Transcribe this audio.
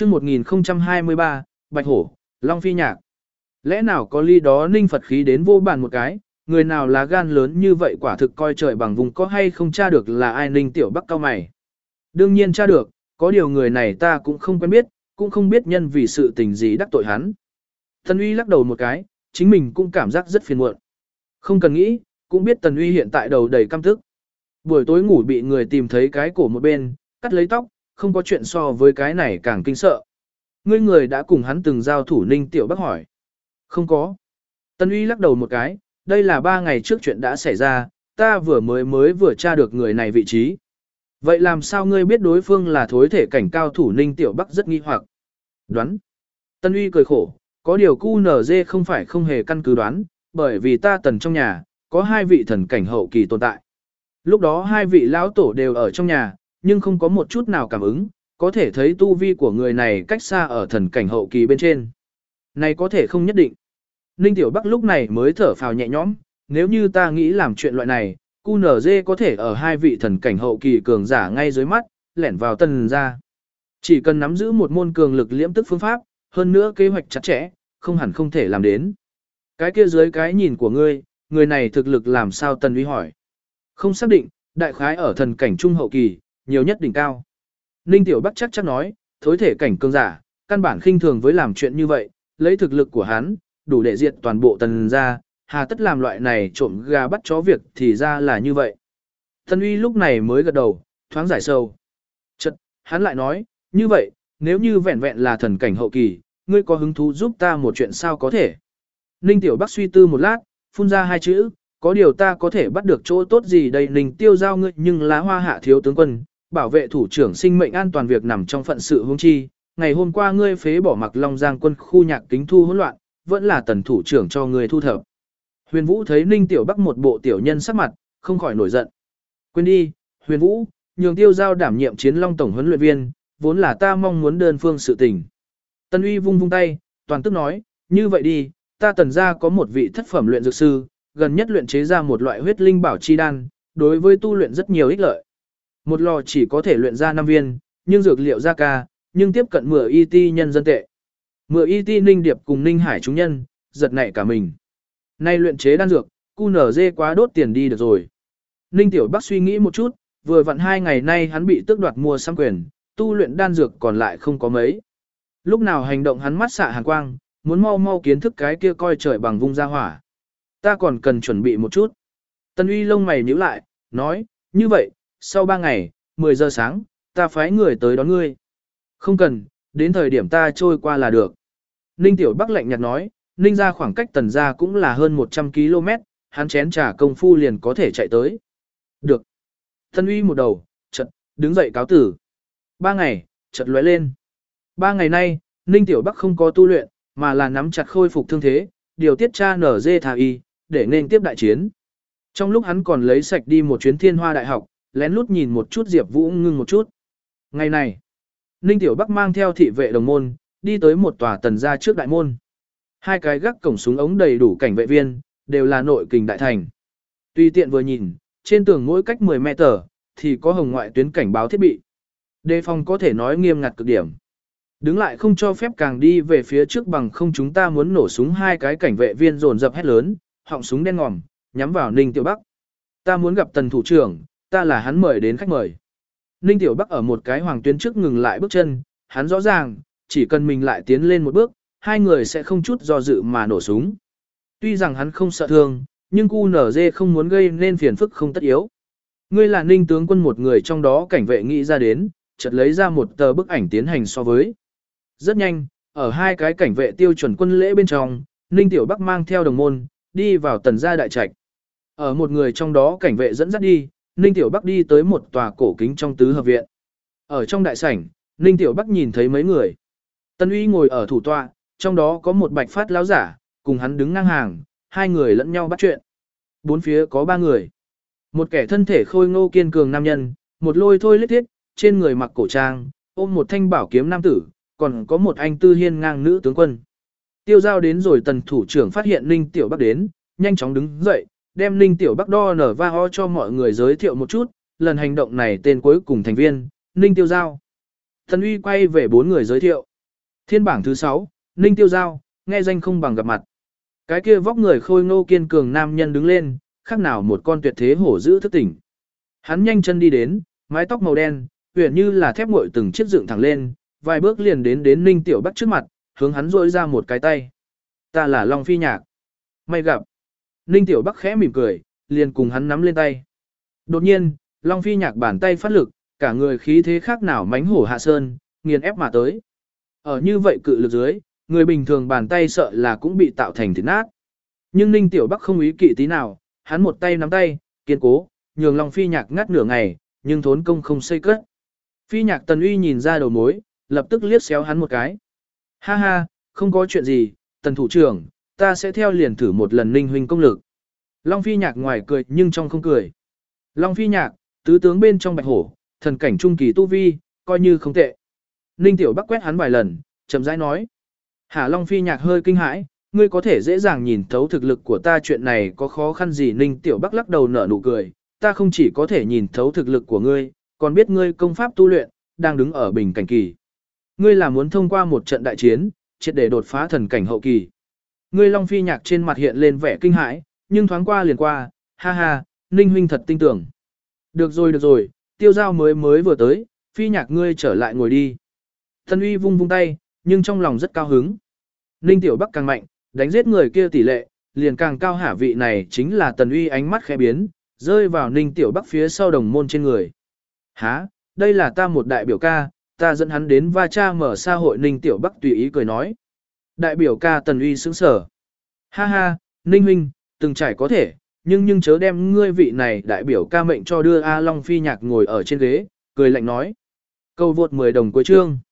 Chương 1023, Bạch Hổ, Long Phi Nhạc. Lẽ nào có ly đó ninh Phật khí đến vô bàn một cái, người nào lá gan lớn như vậy quả thực coi trời bằng vùng có hay không tra được là ai Ninh Tiểu Bắc cao mày. Đương nhiên tra được, có điều người này ta cũng không quen biết, cũng không biết nhân vì sự tình gì đắc tội hắn. Tần Uy lắc đầu một cái, chính mình cũng cảm giác rất phiền muộn. Không cần nghĩ, cũng biết Tần Uy hiện tại đầu đầy căm tức. Buổi tối ngủ bị người tìm thấy cái cổ một bên, cắt lấy tóc, không có chuyện so với cái này càng kinh sợ. Ngươi người đã cùng hắn từng giao thủ Ninh Tiểu Bắc hỏi. Không có. Tần Uy lắc đầu một cái, đây là 3 ngày trước chuyện đã xảy ra, ta vừa tra được người này vị trí. Vậy làm sao ngươi biết đối phương là thối thể cảnh cao thủ Ninh Tiểu Bắc rất nghi hoặc. Đoán. Tần Uy cười khổ, có điều QNZ không phải không hề căn cứ đoán, bởi vì ta tần trong nhà, có 2 vị thần cảnh hậu kỳ tồn tại. Lúc đó 2 vị lão tổ đều ở trong nhà, nhưng không có một chút nào cảm ứng, có thể thấy tu vi của người này cách xa ở thần cảnh hậu kỳ bên trên. Này có thể không nhất định. Ninh Tiểu Bắc lúc này mới thở phào nhẹ nhõm, nếu như ta nghĩ làm chuyện loại này, QNZ có thể ở 2 vị thần cảnh hậu kỳ cường giả ngay dưới mắt, lẻn vào tần ra. Chỉ cần nắm giữ một môn cường lực liễm tức phương pháp, hơn nữa kế hoạch chặt chẽ, không hẳn không thể làm đến. Cái kia dưới cái nhìn của ngươi, người này thực lực làm sao Tần Uy hỏi. Không xác định, đại khái ở thần cảnh trung hậu kỳ, nhiều nhất đỉnh cao. Ninh Tiểu Bắc chắc nói, thối thể cảnh cường giả, căn bản khinh thường với làm chuyện như vậy, lấy thực lực của hắn, đủ để diệt toàn bộ tần ra, hà tất làm loại này trộm gà bắt chó việc thì ra là như vậy. Tần Uy lúc này mới gật đầu, thoáng giải sâu. Chật, hắn lại nói, như vậy, nếu như vẹn vẹn là thần cảnh hậu kỳ, ngươi có hứng thú giúp ta một chuyện sao có thể. Ninh Tiểu Bắc suy tư một lát, phun ra 2 chữ, có điều ta có thể bắt được chỗ tốt gì đây Ninh Tiêu giao ngươi nhưng lá hoa hạ thiếu tướng quân, bảo vệ thủ trưởng sinh mệnh an toàn việc nằm trong phận sự huống chi. Ngày hôm qua ngươi phế bỏ mặc Long Giang quân khu nhạc kính thu hỗn loạn, vẫn là tần thủ trưởng cho ngươi thu thập. Huyền Vũ thấy Ninh Tiểu Bắc một bộ tiểu nhân sắc mặt, không khỏi nổi giận. Quên đi, Huyền Vũ, nhường Tiêu giao đảm nhiệm chiến long tổng huấn luyện viên, vốn là ta mong muốn đơn phương sự tình. Tần Uy vung vung tay, toàn tức nói, như vậy đi, ta tần gia có một vị thất phẩm luyện dược sư, gần nhất luyện chế ra một loại huyết linh bảo chi đan, đối với tu luyện rất nhiều ích lợi. Một lò chỉ có thể luyện ra 5 viên, nhưng dược liệu ra ca, nhưng tiếp cận 10 IT nhân dân tệ. 10 IT Ninh Điệp cùng Ninh Hải chúng nhân, giật nảy cả mình. Nay luyện chế đan dược, QNZ quá đốt tiền đi được rồi. Ninh Tiểu Bắc suy nghĩ một chút, vừa vặn 2 ngày nay hắn bị tước đoạt mua xăm quyền, tu luyện đan dược còn lại không có mấy. Lúc nào hành động hắn mắt xạ hàn quang, muốn mau mau kiến thức cái kia coi trời bằng vung ra hỏa. Ta còn cần chuẩn bị một chút. Tần Uy lông mày nhíu lại, nói, như vậy, sau 3 ngày, 10 giờ sáng, ta phái người tới đón ngươi. Không cần, đến thời điểm ta trôi qua là được. Ninh Tiểu Bắc lạnh nhạt nói, Ninh ra khoảng cách tần ra cũng là hơn 100 km, hắn chén trà công phu liền có thể chạy tới. Được. Tần Uy một đầu, chợt đứng dậy cáo tử. 3 ngày, chợt lóe lên. 3 ngày nay, Ninh Tiểu Bắc không có tu luyện, mà là nắm chặt khôi phục thương thế, điều tiết cha nở dê thà y, để nên tiếp đại chiến. Trong lúc hắn còn lấy sạch đi một chuyến Thiên Hoa Đại học, lén lút nhìn một chút Diệp Vũ ngưng một chút. Ngày này, Ninh Tiểu Bắc mang theo thị vệ đồng môn, đi tới một tòa tần gia trước đại môn. 2 cái gác cổng súng ống đầy đủ cảnh vệ viên, đều là nội kình đại thành. Tùy tiện vừa nhìn, trên tường mỗi cách 10 mét thì có hồng ngoại tuyến cảnh báo thiết bị. Đề phòng có thể nói nghiêm ngặt cực điểm. Đứng lại không cho phép càng đi về phía trước bằng không chúng ta muốn nổ súng. 2 cái cảnh vệ viên dồn dập hét lớn, họng súng đen ngòm, nhắm vào Ninh Tiểu Bắc. Ta muốn gặp tần thủ trưởng, ta là hắn mời đến khách mời. Ninh Tiểu Bắc ở một cái hoàng tuyến trước ngừng lại bước chân, hắn rõ ràng, chỉ cần mình lại tiến lên một bước, 2 người sẽ không chút do dự mà nổ súng. Tuy rằng hắn không sợ thương, nhưng QNZ không muốn gây nên phiền phức không tất yếu. Ngươi là Ninh tướng quân một người trong đó cảnh vệ nghĩ ra đến, chợt lấy ra một tờ bức ảnh tiến hành so với. Rất nhanh, ở 2 cái cảnh vệ tiêu chuẩn quân lễ bên trong, Ninh Tiểu Bắc mang theo đồng môn, đi vào tần gia đại trạch. Ở một người trong đó cảnh vệ dẫn dắt đi, Ninh Tiểu Bắc đi tới một tòa cổ kính trong tứ hợp viện. Ở trong đại sảnh, Ninh Tiểu Bắc nhìn thấy mấy người. Tần Uy ngồi ở thủ tọa, trong đó có một bạch phát lão giả, cùng hắn đứng ngang hàng, 2 người lẫn nhau bắt chuyện. Bốn phía có 3 người. Một kẻ thân thể khôi ngô kiên cường nam nhân, một lôi thôi lết thiết, trên người mặc cổ trang, ôm một thanh bảo kiếm nam tử, còn có một anh tư hiên ngang nữ tướng quân. Tiêu giao đến rồi tần thủ trưởng phát hiện Ninh Tiểu Bắc đến, nhanh chóng đứng dậy, đem Ninh Tiểu Bắc đo nở va ho cho mọi người giới thiệu một chút, lần hành động này tên cuối cùng thành viên, Ninh Tiêu Giao. Tần Uy quay về 4 người giới thiệu. Thiên bảng thứ 6, Ninh Tiêu Giao, nghe danh không bằng gặp mặt. Cái kia vóc người khôi ngô kiên cường nam nhân đứng lên, khác nào một con tuyệt thế hổ dữ thức tỉnh. Hắn nhanh chân đi đến, mái tóc màu đen, huyền như là thép nguội từng chiếc dựng thẳng lên, vài bước liền đến Ninh Tiểu Bắc trước mặt, hướng hắn rỗi ra một cái tay. Ta là Long Phi Nhạc. May gặp. Ninh Tiểu Bắc khẽ mỉm cười, liền cùng hắn nắm lên tay. Đột nhiên, Long Phi Nhạc bàn tay phát lực, cả người khí thế khác nào mánh hổ hạ sơn, nghiền ép mà tới. Ở như vậy cự lực dưới, người bình thường bàn tay sợ là cũng bị tạo thành thịt nát. Nhưng Ninh Tiểu Bắc không ý kỵ tí nào, hắn một tay nắm tay, kiên cố, nhường Long Phi Nhạc ngắt nửa ngày, nhưng thốn công không xây cất. Phi Nhạc Tần Uy nhìn ra đầu mối, lập tức liếc xéo hắn một cái. Ha ha, không có chuyện gì, Tần thủ trưởng, ta sẽ theo liền thử một lần Ninh huynh công lực. Long Phi Nhạc ngoài cười nhưng trong không cười. Long Phi Nhạc, tứ tướng bên trong bạch hổ, thần cảnh trung kỳ tu vi, coi như không tệ. Ninh Tiểu Bắc quét hắn vài lần, chậm rãi nói. Hả Long Phi Nhạc hơi kinh hãi, ngươi có thể dễ dàng nhìn thấu thực lực của ta, chuyện này có khó khăn gì? Ninh Tiểu Bắc lắc đầu nở nụ cười, ta không chỉ có thể nhìn thấu thực lực của ngươi, còn biết ngươi công pháp tu luyện, đang đứng ở bình cảnh kỳ. Ngươi là muốn thông qua một trận đại chiến, triệt để đột phá thần cảnh hậu kỳ. Ngươi Long Phi Nhạc trên mặt hiện lên vẻ kinh hãi, nhưng thoáng qua liền qua, ha ha, Ninh huynh thật tinh tưởng. Được rồi, Tiêu Giao mới vừa tới, Phi Nhạc ngươi trở lại ngồi đi. Tân Uy vung vung tay, nhưng trong lòng rất cao hứng. Ninh Tiểu Bắc càng mạnh, đánh giết người kia tỷ lệ, liền càng cao. Hả, vị này chính là Tần Uy. Ánh mắt khẽ biến, rơi vào Ninh Tiểu Bắc phía sau đồng môn trên người. Hả, đây là ta một đại biểu ca, ta dẫn hắn đến va cha mở xã hội. Ninh Tiểu Bắc tùy ý cười nói. Đại biểu ca? Tần Uy sững sờ. Ha ha, Ninh huynh, từng trải có thể, nhưng chớ đem ngươi vị này đại biểu ca mệnh cho đưa. A Long Phi Nhạc ngồi ở trên ghế, cười lạnh nói. Câu vượt 10 đồng cuối chương.